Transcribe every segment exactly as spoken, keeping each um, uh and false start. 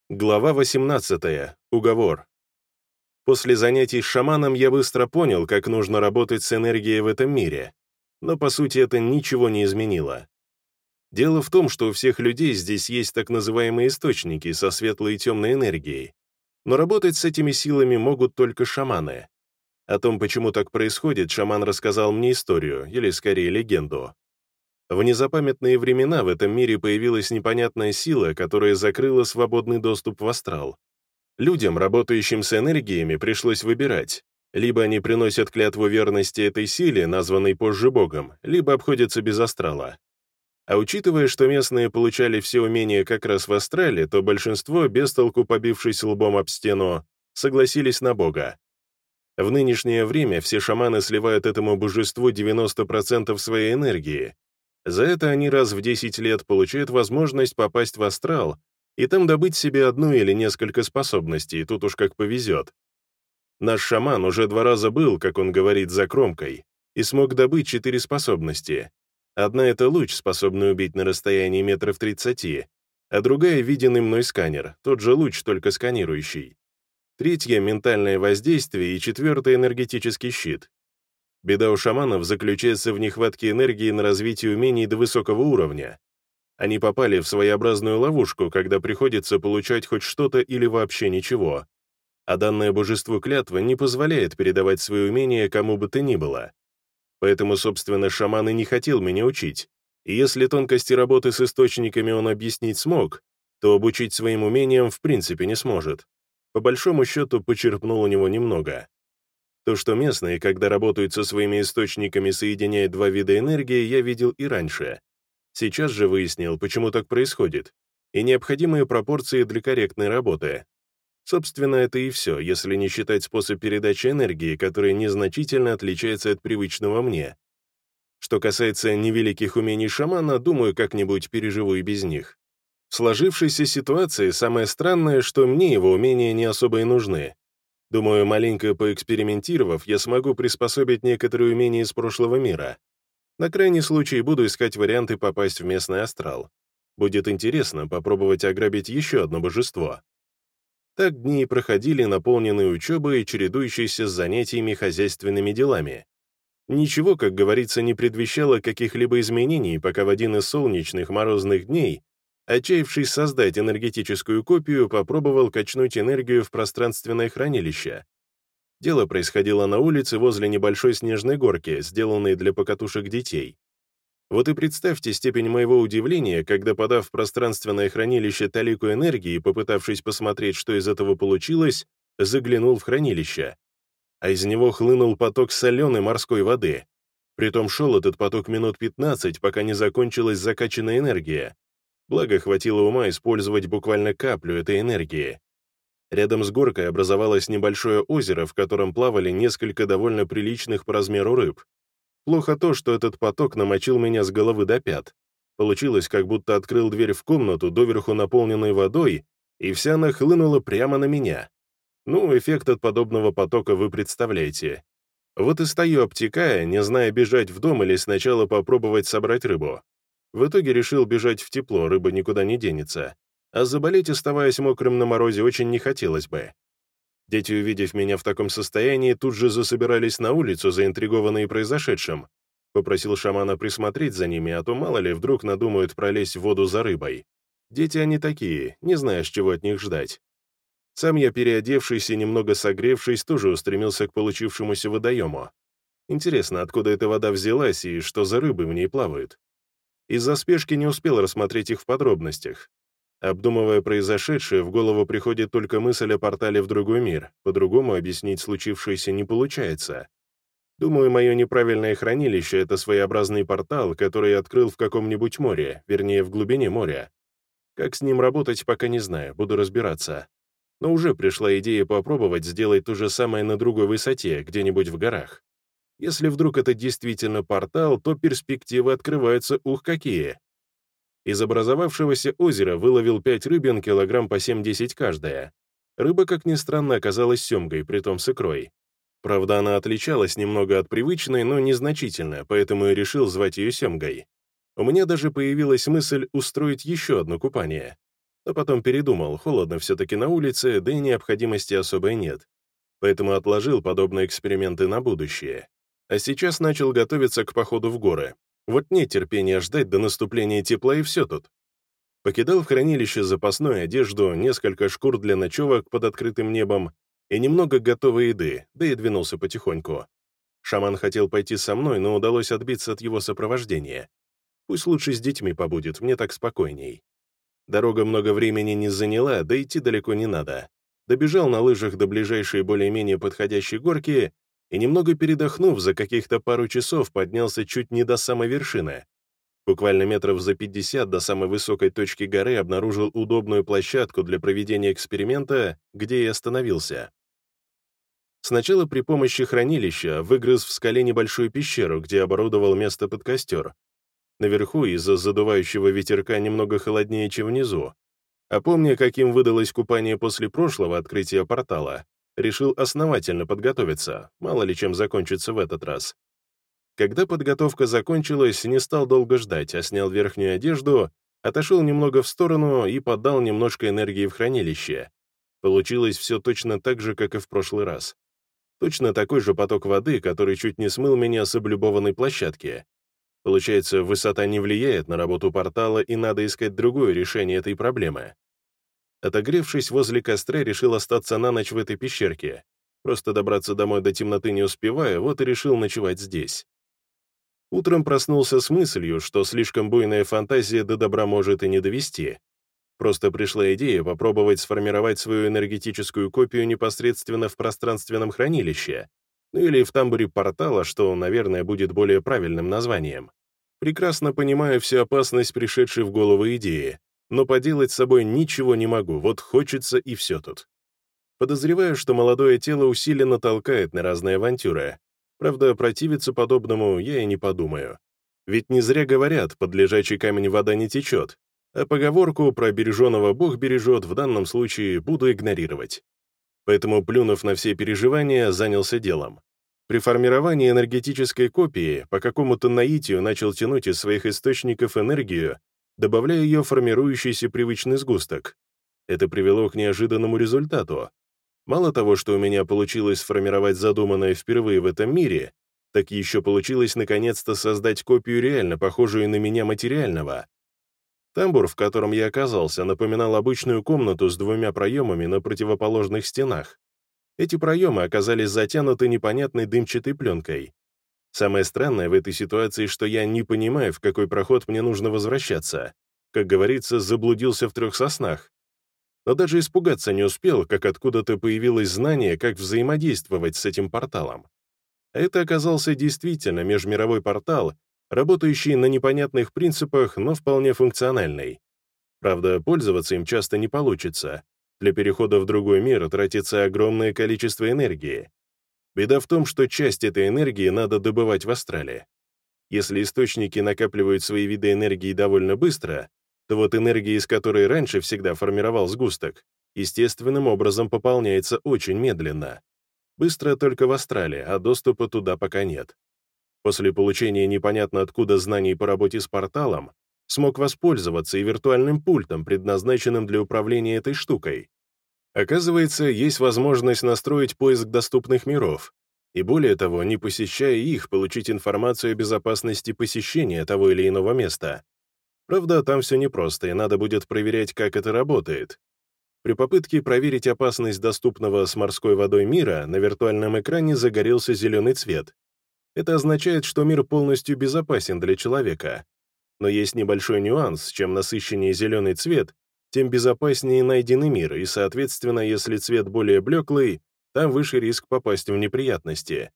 Глава восемнадцатая. Уговор. После занятий с шаманом я быстро понял, как нужно работать с энергией в этом мире, но по сути это ничего не изменило. Дело в том, что у всех людей здесь есть так называемые источники со светлой и темной энергией, но работать с этими силами могут только шаманы. О том, почему так происходит, шаман рассказал мне историю, или скорее легенду. В незапамятные времена в этом мире появилась непонятная сила, которая закрыла свободный доступ в астрал. Людям, работающим с энергиями, пришлось выбирать. Либо они приносят клятву верности этой силе, названной позже Богом, либо обходятся без астрала. А учитывая, что местные получали все умения как раз в астрале, то большинство, без толку побившись лбом об стену, согласились на Бога. В нынешнее время все шаманы сливают этому божеству девяносто процентов своей энергии. За это они раз в десять лет получают возможность попасть в астрал и там добыть себе одну или несколько способностей, тут уж как повезет. Наш шаман уже два раза был, как он говорит, за кромкой, и смог добыть четыре способности. Одна — это луч, способный убить на расстоянии метров тридцати, а другая — виденный мной сканер, тот же луч, только сканирующий. Третья — ментальное воздействие, и четвертая — энергетический щит. Беда у шаманов заключается в нехватке энергии на развитие умений до высокого уровня. Они попали в своеобразную ловушку, когда приходится получать хоть что-то или вообще ничего. А данное божеству клятва не позволяет передавать свои умения кому бы то ни было. Поэтому, собственно, шаман и не хотел меня учить. И если тонкости работы с источниками он объяснить смог, то обучить своим умениям в принципе не сможет. По большому счету, почерпнул у него немного. То, что местные, когда работают со своими источниками, соединяют два вида энергии, я видел и раньше. Сейчас же выяснил, почему так происходит, и необходимые пропорции для корректной работы. Собственно, это и все, если не считать способ передачи энергии, который незначительно отличается от привычного мне. Что касается невеликих умений шамана, думаю, как-нибудь переживу и без них. В сложившейся ситуации самое странное, что мне его умения не особо и нужны. Думаю, маленько поэкспериментировав, я смогу приспособить некоторые умения из прошлого мира. На крайний случай буду искать варианты попасть в местный астрал. Будет интересно попробовать ограбить еще одно божество. Так дни и проходили, наполненные учебой и чередующиеся с занятиями хозяйственными делами. Ничего, как говорится, не предвещало каких-либо изменений, пока в один из солнечных морозных дней, отчаявшись создать энергетическую копию, попробовал качнуть энергию в пространственное хранилище. Дело происходило на улице возле небольшой снежной горки, сделанной для покатушек детей. Вот и представьте степень моего удивления, когда, подав в пространственное хранилище талику энергии и попытавшись посмотреть, что из этого получилось, заглянул в хранилище. А из него хлынул поток соленой морской воды. Притом шел этот поток минут пятнадцать, пока не закончилась закачанная энергия. Благо, хватило ума использовать буквально каплю этой энергии. Рядом с горкой образовалось небольшое озеро, в котором плавали несколько довольно приличных по размеру рыб. Плохо то, что этот поток намочил меня с головы до пят. Получилось, как будто открыл дверь в комнату, доверху наполненной водой, и вся она хлынула прямо на меня. Ну, эффект от подобного потока вы представляете. Вот и стою, обтекая, не зная, бежать в дом или сначала попробовать собрать рыбу. В итоге решил бежать в тепло, рыба никуда не денется. А заболеть, оставаясь мокрым на морозе, очень не хотелось бы. Дети, увидев меня в таком состоянии, тут же засобирались на улицу, заинтригованные произошедшим. Попросил шамана присмотреть за ними, а то, мало ли, вдруг надумают пролезть в воду за рыбой. Дети они такие, не знаешь, чего от них ждать. Сам я, переодевшись и немного согревшись, тоже устремился к получившемуся водоему. Интересно, откуда эта вода взялась и что за рыбы в ней плавают? Из-за спешки не успел рассмотреть их в подробностях. Обдумывая произошедшее, в голову приходит только мысль о портале в другой мир, по-другому объяснить случившееся не получается. Думаю, мое неправильное хранилище — это своеобразный портал, который я открыл в каком-нибудь море, вернее, в глубине моря. Как с ним работать, пока не знаю, буду разбираться. Но уже пришла идея попробовать сделать то же самое на другой высоте, где-нибудь в горах. Если вдруг это действительно портал, то перспективы открываются ух какие. Из образовавшегося озера выловил пять рыбин, килограмм по семь-десять каждая. Рыба, как ни странно, оказалась семгой, притом с икрой. Правда, она отличалась немного от привычной, но незначительно, поэтому и решил звать ее семгой. У меня даже появилась мысль устроить еще одно купание. Но потом передумал, холодно все-таки на улице, да и необходимости особой нет. Поэтому отложил подобные эксперименты на будущее. А сейчас начал готовиться к походу в горы. Вот нет терпения ждать до наступления тепла, и все тут. Покидал в хранилище запасную одежду, несколько шкур для ночевок под открытым небом и немного готовой еды, да и двинулся потихоньку. Шаман хотел пойти со мной, но удалось отбиться от его сопровождения. Пусть лучше с детьми побудет, мне так спокойней. Дорога много времени не заняла, да идти далеко не надо. Добежал на лыжах до ближайшей более-менее подходящей горки и, немного передохнув, за каких-то пару часов поднялся чуть не до самой вершины. Буквально метров за пятьдесят до самой высокой точки горы обнаружил удобную площадку для проведения эксперимента, где и остановился. Сначала при помощи хранилища выгрыз в скале небольшую пещеру, где оборудовал место под костер. Наверху из-за задувающего ветерка немного холоднее, чем внизу. А помня, каким выдалось купание после прошлого открытия портала, решил основательно подготовиться, мало ли чем закончится в этот раз. Когда подготовка закончилась, не стал долго ждать, а снял верхнюю одежду, отошел немного в сторону и подал немножко энергии в хранилище. Получилось все точно так же, как и в прошлый раз. Точно такой же поток воды, который чуть не смыл меня с облюбованной площадки. Получается, высота не влияет на работу портала, и надо искать другое решение этой проблемы. Отогревшись возле костра, решил остаться на ночь в этой пещерке. Просто добраться домой до темноты не успеваю, вот и решил ночевать здесь. Утром проснулся с мыслью, что слишком буйная фантазия до добра может и не довести. Просто пришла идея попробовать сформировать свою энергетическую копию непосредственно в пространственном хранилище, ну или в тамбуре портала, что, наверное, будет более правильным названием. Прекрасно понимаю всю опасность пришедшей в голову идеи, но поделать с собой ничего не могу, вот хочется и все тут. Подозреваю, что молодое тело усиленно толкает на разные авантюры. Правда, противиться подобному я и не подумаю. Ведь не зря говорят, под лежачий камень вода не течет, а поговорку про береженого Бог бережет в данном случае буду игнорировать. Поэтому, плюнув на все переживания, занялся делом. При формировании энергетической копии по какому-то наитию начал тянуть из своих источников энергию, добавляя ее в формирующийся привычный сгусток. Это привело к неожиданному результату. Мало того, что у меня получилось сформировать задуманное впервые в этом мире, так еще получилось наконец-то создать копию реально похожую на меня материального. Тамбур, в котором я оказался, напоминал обычную комнату с двумя проемами на противоположных стенах. Эти проемы оказались затянуты непонятной дымчатой пленкой. Самое странное в этой ситуации, что я не понимаю, в какой проход мне нужно возвращаться. Как говорится, заблудился в трех соснах. Но даже испугаться не успел, как откуда-то появилось знание, как взаимодействовать с этим порталом. А это оказался действительно межмировой портал, работающий на непонятных принципах, но вполне функциональный. Правда, пользоваться им часто не получится. Для перехода в другой мир тратится огромное количество энергии. Беда в том, что часть этой энергии надо добывать в астрале. Если источники накапливают свои виды энергии довольно быстро, то вот энергия, из которой раньше всегда формировал сгусток, естественным образом пополняется очень медленно. Быстро только в астрале, а доступа туда пока нет. После получения непонятно откуда знаний по работе с порталом, смог воспользоваться и виртуальным пультом, предназначенным для управления этой штукой. Оказывается, есть возможность настроить поиск доступных миров, и более того, не посещая их, получить информацию о безопасности посещения того или иного места. Правда, там все непросто, и надо будет проверять, как это работает. При попытке проверить опасность доступного с морской водой мира на виртуальном экране загорелся зеленый цвет. Это означает, что мир полностью безопасен для человека. Но есть небольшой нюанс: чем насыщеннее зеленый цвет, тем безопаснее найденный мир, и, соответственно, если цвет более блеклый, там выше риск попасть в неприятности.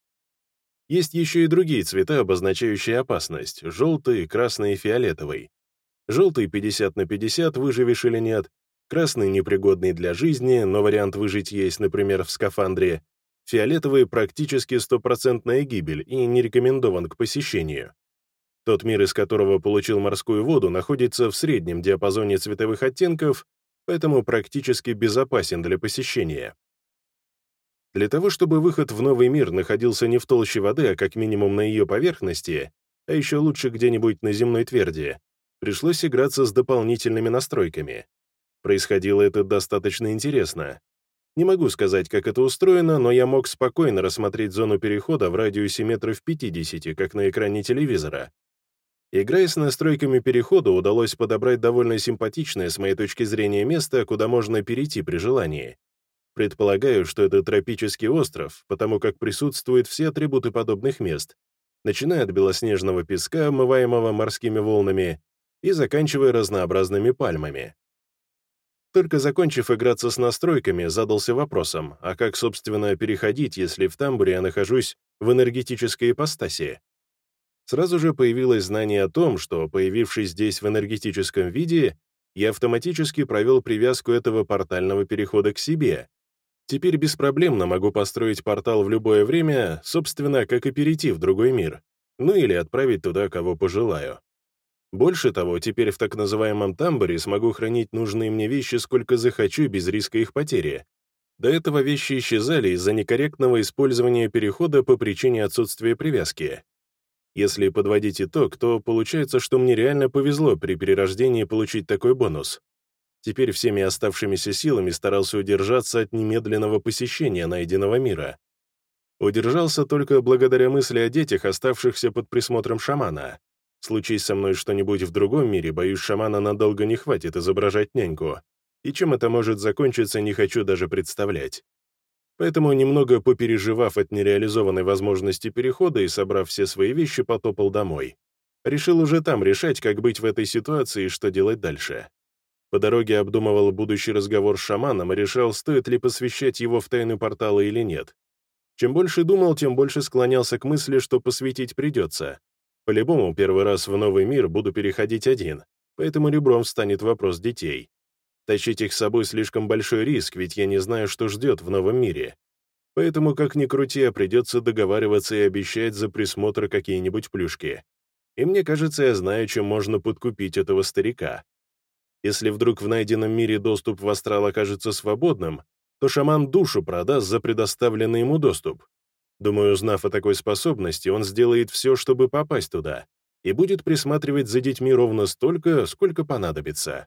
Есть еще и другие цвета, обозначающие опасность — желтый, красный и фиолетовый. Желтый пятьдесят на пятьдесят, выживешь или нет, красный непригодный для жизни, но вариант выжить есть, например, в скафандре, фиолетовый практически стопроцентная гибель и не рекомендован к посещению. Тот мир, из которого получил морскую воду, находится в среднем диапазоне цветовых оттенков, поэтому практически безопасен для посещения. Для того, чтобы выход в новый мир находился не в толще воды, а как минимум на ее поверхности, а еще лучше где-нибудь на земной тверди, пришлось играться с дополнительными настройками. Происходило это достаточно интересно. Не могу сказать, как это устроено, но я мог спокойно рассмотреть зону перехода в радиусе метров пятидесяти, как на экране телевизора. Играя с настройками перехода, удалось подобрать довольно симпатичное, с моей точки зрения, место, куда можно перейти при желании. Предполагаю, что это тропический остров, потому как присутствуют все атрибуты подобных мест, начиная от белоснежного песка, омываемого морскими волнами, и заканчивая разнообразными пальмами. Только закончив играться с настройками, задался вопросом, а как, собственно, переходить, если в тамбуре я нахожусь в энергетической ипостаси? Сразу же появилось знание о том, что, появившись здесь в энергетическом виде, я автоматически провел привязку этого портального перехода к себе. Теперь беспроблемно могу построить портал в любое время, собственно, как и перейти в другой мир, ну или отправить туда, кого пожелаю. Больше того, теперь в так называемом тамбуре смогу хранить нужные мне вещи сколько захочу без риска их потери. До этого вещи исчезали из-за некорректного использования перехода по причине отсутствия привязки. Если подводить итог, то получается, что мне реально повезло при перерождении получить такой бонус. Теперь всеми оставшимися силами старался удержаться от немедленного посещения найденного мира. Удержался только благодаря мысли о детях, оставшихся под присмотром шамана. Случись со мной что-нибудь в другом мире, боюсь, шамана надолго не хватит изображать няньку. И чем это может закончиться, не хочу даже представлять. Поэтому, немного попереживав от нереализованной возможности перехода и собрав все свои вещи, потопал домой. Решил уже там решать, как быть в этой ситуации и что делать дальше. По дороге обдумывал будущий разговор с шаманом и решал, стоит ли посвящать его в тайну портала или нет. Чем больше думал, тем больше склонялся к мысли, что посвятить придется. По-любому, первый раз в новый мир буду переходить один, поэтому ребром встанет вопрос детей. Тащить их с собой слишком большой риск, ведь я не знаю, что ждет в новом мире. Поэтому, как ни крути, а придется договариваться и обещать за присмотр какие-нибудь плюшки. И мне кажется, я знаю, чем можно подкупить этого старика. Если вдруг в найденном мире доступ в астрал окажется свободным, то шаман душу продаст за предоставленный ему доступ. Думаю, узнав о такой способности, он сделает все, чтобы попасть туда, и будет присматривать за детьми ровно столько, сколько понадобится.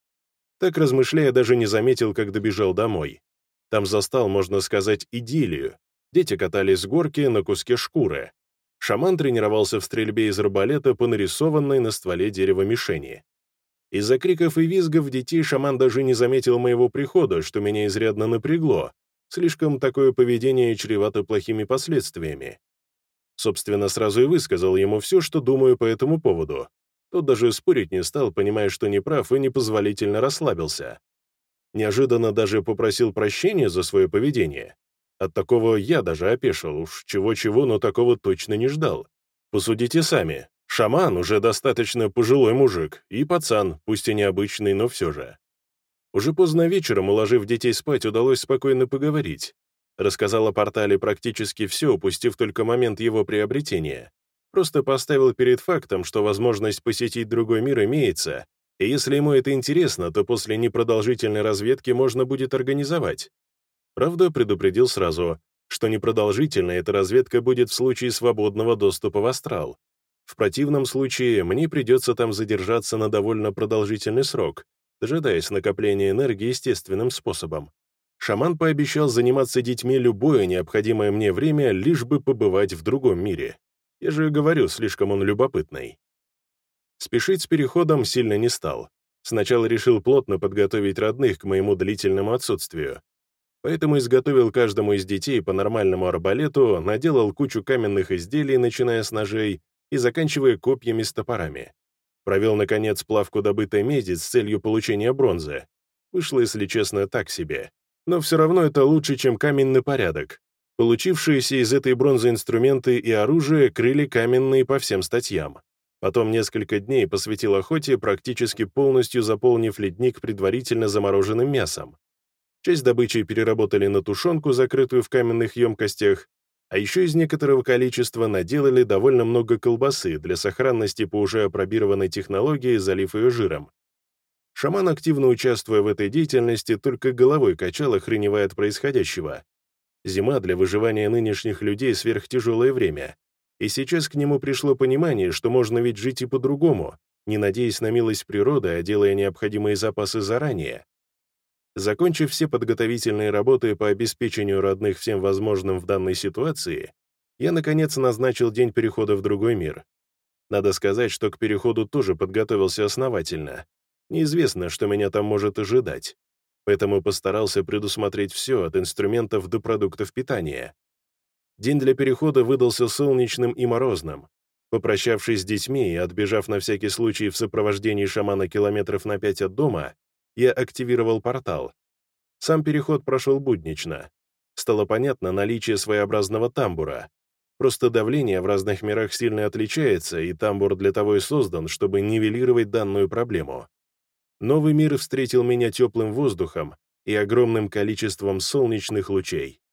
Так размышляя, даже не заметил, как добежал домой. Там застал, можно сказать, идиллию. Дети катались с горки на куске шкуры. Шаман тренировался в стрельбе из арбалета по нарисованной на стволе дерева мишени. Из-за криков и визгов детей шаман даже не заметил моего прихода, что меня изрядно напрягло. Слишком такое поведение чревато плохими последствиями. Собственно, сразу и высказал ему все, что думаю по этому поводу. Тот даже спорить не стал, понимая, что не прав, и непозволительно расслабился. Неожиданно даже попросил прощения за свое поведение. От такого я даже опешил, уж чего-чего, но такого точно не ждал. Посудите сами. Шаман уже достаточно пожилой мужик, и пацан, пусть и необычный, но все же. Уже поздно вечером, уложив детей спать, удалось спокойно поговорить. Рассказал о портале практически все, упустив только момент его приобретения. Просто поставил перед фактом, что возможность посетить другой мир имеется, и если ему это интересно, то после непродолжительной разведки можно будет организовать. Правда, предупредил сразу, что непродолжительная эта разведка будет в случае свободного доступа в астрал. В противном случае мне придется там задержаться на довольно продолжительный срок, дожидаясь накопления энергии естественным способом. Шаман пообещал заниматься детьми любое необходимое мне время, лишь бы побывать в другом мире. Я же говорю, слишком он любопытный. Спешить с переходом сильно не стал. Сначала решил плотно подготовить родных к моему длительному отсутствию. Поэтому изготовил каждому из детей по нормальному арбалету, наделал кучу каменных изделий, начиная с ножей и заканчивая копьями с топорами. Провел, наконец, плавку добытой меди с целью получения бронзы. Вышло, если честно, так себе. Но все равно это лучше, чем каменный порядок. Получившиеся из этой бронзы инструменты и оружие крыли каменные по всем статьям. Потом несколько дней посвятил охоте, практически полностью заполнив ледник предварительно замороженным мясом. Часть добычи переработали на тушенку, закрытую в каменных емкостях, а еще из некоторого количества наделали довольно много колбасы для сохранности по уже опробированной технологии, залив ее жиром. Шаман, активно участвуя в этой деятельности, только головой качал, охреневая от происходящего. Зима для выживания нынешних людей — сверхтяжелое время, и сейчас к нему пришло понимание, что можно ведь жить и по-другому, не надеясь на милость природы, а делая необходимые запасы заранее. Закончив все подготовительные работы по обеспечению родных всем возможным в данной ситуации, я, наконец, назначил день перехода в другой мир. Надо сказать, что к переходу тоже подготовился основательно. Неизвестно, что меня там может ожидать. Поэтому постарался предусмотреть все, от инструментов до продуктов питания. День для перехода выдался солнечным и морозным. Попрощавшись с детьми и отбежав на всякий случай в сопровождении шамана километров на пять от дома, я активировал портал. Сам переход прошел буднично. Стало понятно наличие своеобразного тамбура. Просто давление в разных мирах сильно отличается, и тамбур для того и создан, чтобы нивелировать данную проблему. Новый мир встретил меня теплым воздухом и огромным количеством солнечных лучей.